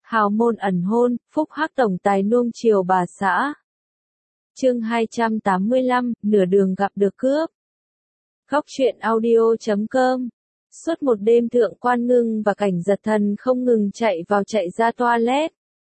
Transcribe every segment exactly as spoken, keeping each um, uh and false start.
Hào môn ẩn hôn, phúc hắc tổng tài nuông chiều bà xã. Chương hai trăm tám mươi lăm, nửa đường gặp được cướp. Góc truyện audio chấm com. Suốt một đêm Thượng Quan Ngưng và Cảnh Giật Thần không ngừng chạy vào chạy ra toilet.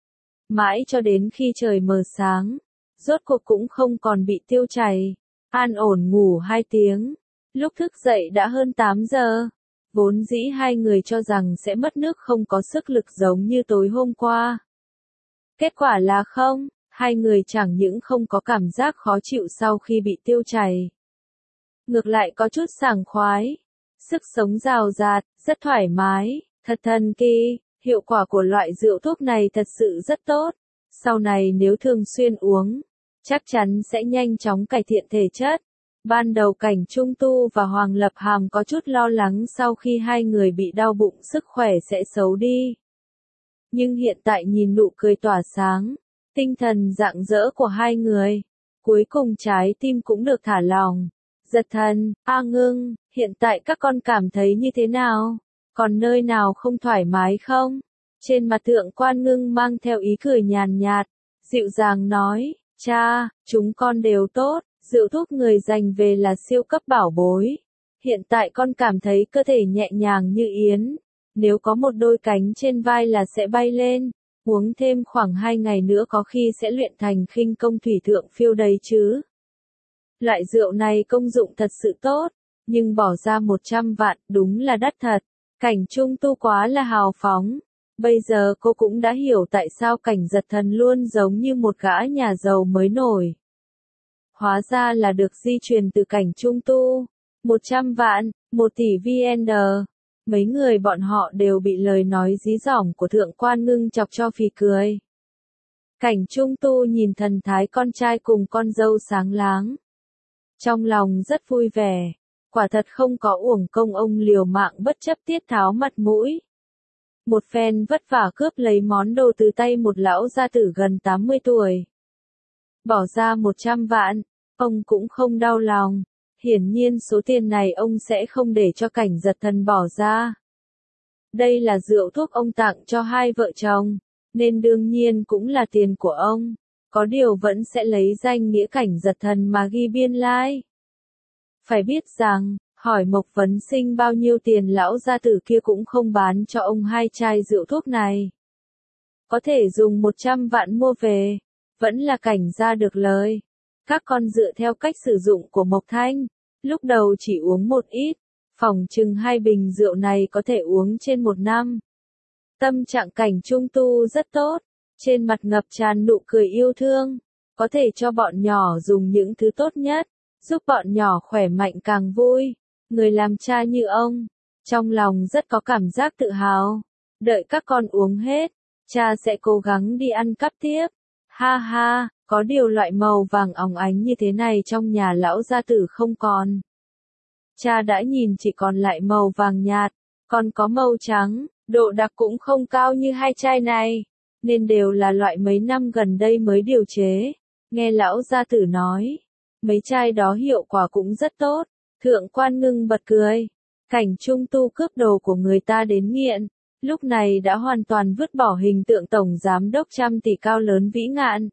Mãi cho đến khi trời mờ sáng, rốt cuộc cũng không còn bị tiêu chảy. An ổn ngủ hai tiếng, lúc thức dậy đã hơn tám giờ. Vốn dĩ hai người cho rằng sẽ mất nước không có sức lực giống như tối hôm qua. Kết quả là không, hai người chẳng những không có cảm giác khó chịu sau khi bị tiêu chảy. Ngược lại có chút sảng khoái, sức sống rào rạt, rất thoải mái, thật thần kỳ, hiệu quả của loại rượu thuốc này thật sự rất tốt. Sau này nếu thường xuyên uống, chắc chắn sẽ nhanh chóng cải thiện thể chất. Ban đầu Cảnh Trung Tu và Hoàng Lập Hàm có chút lo lắng sau khi hai người bị đau bụng sức khỏe sẽ xấu đi. Nhưng hiện tại nhìn nụ cười tỏa sáng, tinh thần rạng rỡ của hai người, cuối cùng trái tim cũng được thả lỏng. Giật Thần, A Ngưng, hiện tại các con cảm thấy như thế nào? Còn nơi nào không thoải mái không? Trên mặt Thượng Quan Ngưng mang theo ý cười nhàn nhạt, dịu dàng nói, cha, chúng con đều tốt. Rượu thuốc người dành về là siêu cấp bảo bối. Hiện tại con cảm thấy cơ thể nhẹ nhàng như yến. Nếu có một đôi cánh trên vai là sẽ bay lên. Uống thêm khoảng hai ngày nữa có khi sẽ luyện thành khinh công thủy thượng phiêu đấy chứ. Loại rượu này công dụng thật sự tốt. Nhưng bỏ ra một trăm vạn đúng là đắt thật. Cảnh Trung Tu quá là hào phóng. Bây giờ cô cũng đã hiểu tại sao Cảnh Giật Thần luôn giống như một gã nhà giàu mới nổi. Hóa ra là được di truyền từ Cảnh Trung Tu. Một trăm vạn, một tỷ vê en đê. Mấy người bọn họ đều bị lời nói dí dỏm của Thượng Quan Ngưng chọc cho phì cười. Cảnh Trung Tu nhìn thần thái con trai cùng con dâu sáng láng. Trong lòng rất vui vẻ. Quả thật không có uổng công ông liều mạng bất chấp tiết tháo mặt mũi. Một phen vất vả cướp lấy món đồ từ tay một lão gia tử gần tám mươi tuổi. Bỏ ra một trăm vạn, ông cũng không đau lòng. Hiển nhiên số tiền này ông sẽ không để cho Cảnh Giật Thần bỏ ra. Đây là rượu thuốc ông tặng cho hai vợ chồng, nên đương nhiên cũng là tiền của ông. Có điều vẫn sẽ lấy danh nghĩa Cảnh Giật Thần mà ghi biên lai. Like. Phải biết rằng, hỏi Mộc Vấn Sinh bao nhiêu tiền lão gia tử kia cũng không bán cho ông hai chai rượu thuốc này. Có thể dùng một trăm vạn mua về. Vẫn là Cảnh gia được lời. Các con dựa theo cách sử dụng của Mộc Thanh, lúc đầu chỉ uống một ít, phỏng chừng hai bình rượu này có thể uống trên một năm. Tâm trạng Cảnh Trung Tu rất tốt, trên mặt ngập tràn nụ cười yêu thương, có thể cho bọn nhỏ dùng những thứ tốt nhất, giúp bọn nhỏ khỏe mạnh càng vui. Người làm cha như ông, trong lòng rất có cảm giác tự hào. Đợi các con uống hết, cha sẽ cố gắng đi ăn cắp tiếp. Ha ha, có điều loại màu vàng óng ánh như thế này trong nhà lão gia tử không còn. Cha đã nhìn chỉ còn lại màu vàng nhạt, còn có màu trắng, độ đặc cũng không cao như hai chai này, nên đều là loại mấy năm gần đây mới điều chế. Nghe lão gia tử nói, mấy chai đó hiệu quả cũng rất tốt. Thượng Quan Ngưng bật cười. Cảnh Trung Tu cướp đồ của người ta đến nghiện. Lúc này đã hoàn toàn vứt bỏ hình tượng tổng giám đốc trăm tỷ cao lớn vĩ ngạn.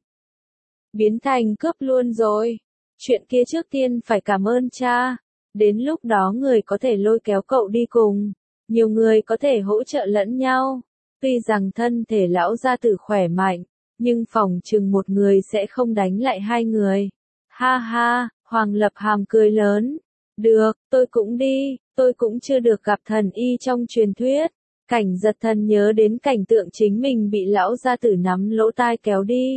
Biến thành cướp luôn rồi. Chuyện kia trước tiên phải cảm ơn cha. Đến lúc đó người có thể lôi kéo cậu đi cùng. Nhiều người có thể hỗ trợ lẫn nhau. Tuy rằng thân thể lão gia tử khỏe mạnh, nhưng phỏng chừng một người sẽ không đánh lại hai người. Ha ha, Hoàng Lập Hàm cười lớn. Được, tôi cũng đi, tôi cũng chưa được gặp thần y trong truyền thuyết. Cảnh Giật Thần nhớ đến cảnh tượng chính mình bị lão gia tử nắm lỗ tai kéo đi.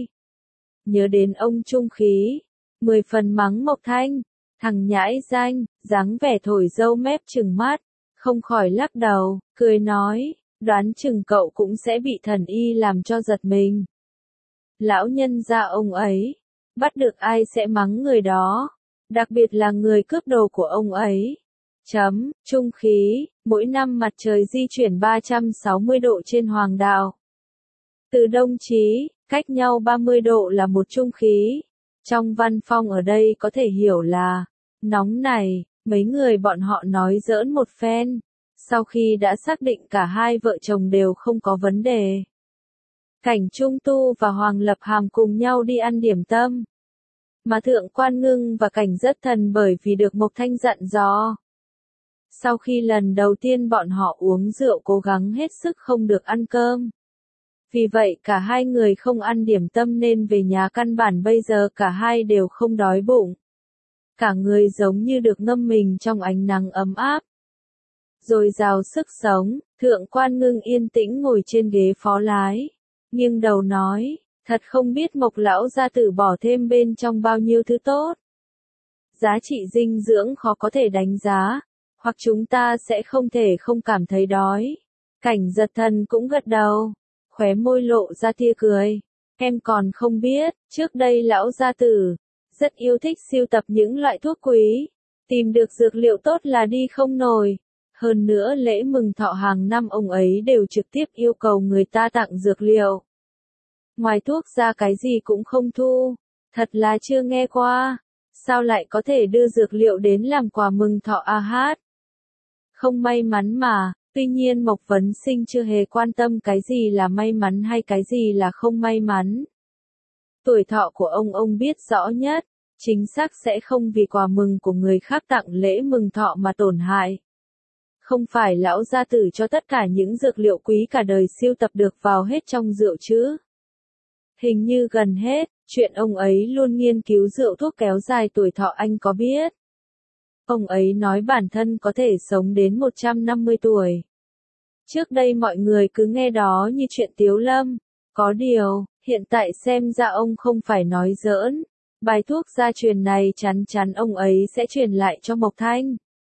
Nhớ đến ông trung khí, mười phần mắng Mộc Thanh, thằng nhãi danh, dáng vẻ thổi dâu mép trừng mắt, không khỏi lắc đầu, cười nói, đoán chừng cậu cũng sẽ bị thần y làm cho giật mình. Lão nhân gia ông ấy, bắt được ai sẽ mắng người đó, đặc biệt là người cướp đồ của ông ấy. Chấm, trung khí, mỗi năm mặt trời di chuyển ba trăm sáu mươi độ trên hoàng đạo. Từ đông chí, cách nhau ba mươi độ là một trung khí. Trong văn phong ở đây có thể hiểu là, nóng này, mấy người bọn họ nói giỡn một phen. Sau khi đã xác định cả hai vợ chồng đều không có vấn đề. Cảnh Trung Tu và Hoàng Lập Hàm cùng nhau đi ăn điểm tâm. Mà Thượng Quan Ngưng và Cảnh Rất Thần bởi vì được Mộc Thanh dặn dò. Sau khi lần đầu tiên bọn họ uống rượu cố gắng hết sức không được ăn cơm. Vì vậy cả hai người không ăn điểm tâm nên về nhà căn bản bây giờ cả hai đều không đói bụng. Cả người giống như được ngâm mình trong ánh nắng ấm áp. Rồi dào sức sống, Thượng Quan Ngưng yên tĩnh ngồi trên ghế phó lái. Nghiêng đầu nói, thật không biết Mộc lão gia tử bỏ thêm bên trong bao nhiêu thứ tốt. Giá trị dinh dưỡng khó có thể đánh giá, hoặc chúng ta sẽ không thể không cảm thấy đói. Cảnh Giật Thần cũng gật đầu, khóe môi lộ ra tia cười. Em còn không biết, trước đây lão gia tử rất yêu thích sưu tập những loại thuốc quý, tìm được dược liệu tốt là đi không nổi. Hơn nữa lễ mừng thọ hàng năm ông ấy đều trực tiếp yêu cầu người ta tặng dược liệu. Ngoài thuốc ra cái gì cũng không thu, thật là chưa nghe qua, sao lại có thể đưa dược liệu đến làm quà mừng thọ a hát. Không may mắn mà, tuy nhiên Mộc Vấn Sinh chưa hề quan tâm cái gì là may mắn hay cái gì là không may mắn. Tuổi thọ của ông ông biết rõ nhất, chính xác sẽ không vì quà mừng của người khác tặng lễ mừng thọ mà tổn hại. Không phải lão gia tử cho tất cả những dược liệu quý cả đời siêu tập được vào hết trong rượu chứ. Hình như gần hết, chuyện ông ấy luôn nghiên cứu rượu thuốc kéo dài tuổi thọ anh có biết. Ông ấy nói bản thân có thể sống đến một trăm năm mươi tuổi. Trước đây mọi người cứ nghe đó như chuyện tiếu lâm. Có điều, hiện tại xem ra ông không phải nói giỡn. Bài thuốc gia truyền này chắn chắn ông ấy sẽ truyền lại cho Mộc Thanh.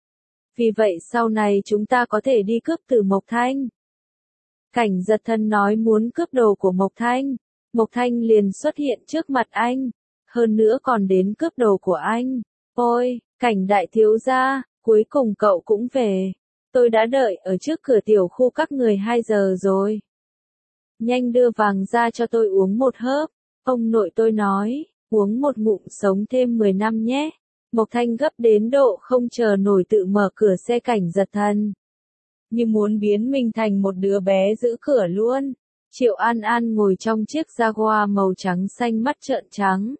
Vì vậy sau này chúng ta có thể đi cướp từ Mộc Thanh. Cảnh Giật Thần nói muốn cướp đồ của Mộc Thanh. Mộc Thanh liền xuất hiện trước mặt anh. Hơn nữa còn đến cướp đồ của anh. Ôi, Cảnh đại thiếu gia, cuối cùng cậu cũng về. Tôi đã đợi ở trước cửa tiểu khu các người hai giờ rồi. Nhanh đưa vàng ra cho tôi uống một hớp. Ông nội tôi nói, uống một ngụm sống thêm mười năm nhé. Mộc Thanh gấp đến độ không chờ nổi tự mở cửa xe Cảnh Giật Thần. Như muốn biến mình thành một đứa bé giữ cửa luôn. Triệu An An ngồi trong chiếc Jaguar màu trắng xanh mắt trợn trắng.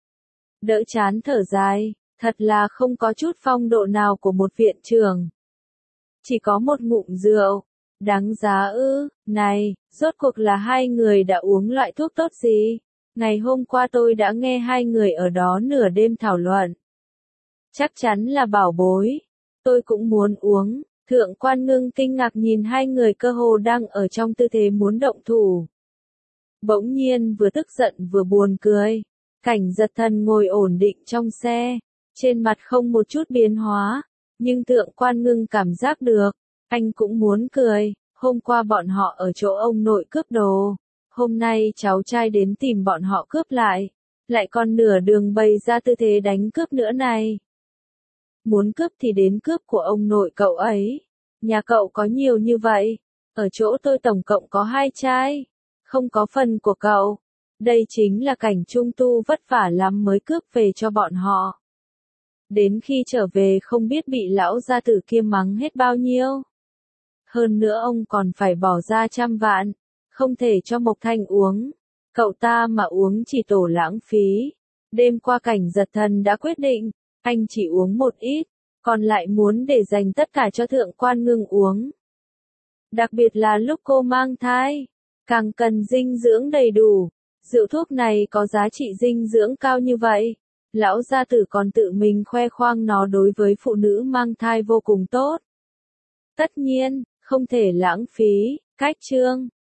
Đỡ chán thở dài, thật là không có chút phong độ nào của một viện trưởng. Chỉ có một ngụm rượu, đáng giá ư, này, rốt cuộc là hai người đã uống loại thuốc tốt gì? Ngày hôm qua tôi đã nghe hai người ở đó nửa đêm thảo luận. Chắc chắn là bảo bối, tôi cũng muốn uống. Thượng Quan Ngưng kinh ngạc nhìn hai người cơ hồ đang ở trong tư thế muốn động thủ. Bỗng nhiên vừa tức giận vừa buồn cười. Cảnh Giật Thần ngồi ổn định trong xe, trên mặt không một chút biến hóa, nhưng Thượng Quan Ngưng cảm giác được, anh cũng muốn cười. Hôm qua bọn họ ở chỗ ông nội cướp đồ, hôm nay cháu trai đến tìm bọn họ cướp lại, lại còn nửa đường bày ra tư thế đánh cướp nữa này. Muốn cướp thì đến cướp của ông nội cậu ấy. Nhà cậu có nhiều như vậy. Ở chỗ tôi tổng cộng có hai trai. Không có phần của cậu. Đây chính là Cảnh Trung Tu vất vả lắm mới cướp về cho bọn họ. Đến khi trở về không biết bị lão gia tử kia mắng hết bao nhiêu. Hơn nữa ông còn phải bỏ ra trăm vạn. Không thể cho Mộc Thanh uống. Cậu ta mà uống chỉ tổ lãng phí. Đêm qua Cảnh Giật Thần đã quyết định. Anh chỉ uống một ít, còn lại muốn để dành tất cả cho Thượng Quan Ngưng uống. Đặc biệt là lúc cô mang thai, càng cần dinh dưỡng đầy đủ. Rượu thuốc này có giá trị dinh dưỡng cao như vậy. Lão gia tử còn tự mình khoe khoang nó đối với phụ nữ mang thai vô cùng tốt. Tất nhiên, không thể lãng phí. Cách chương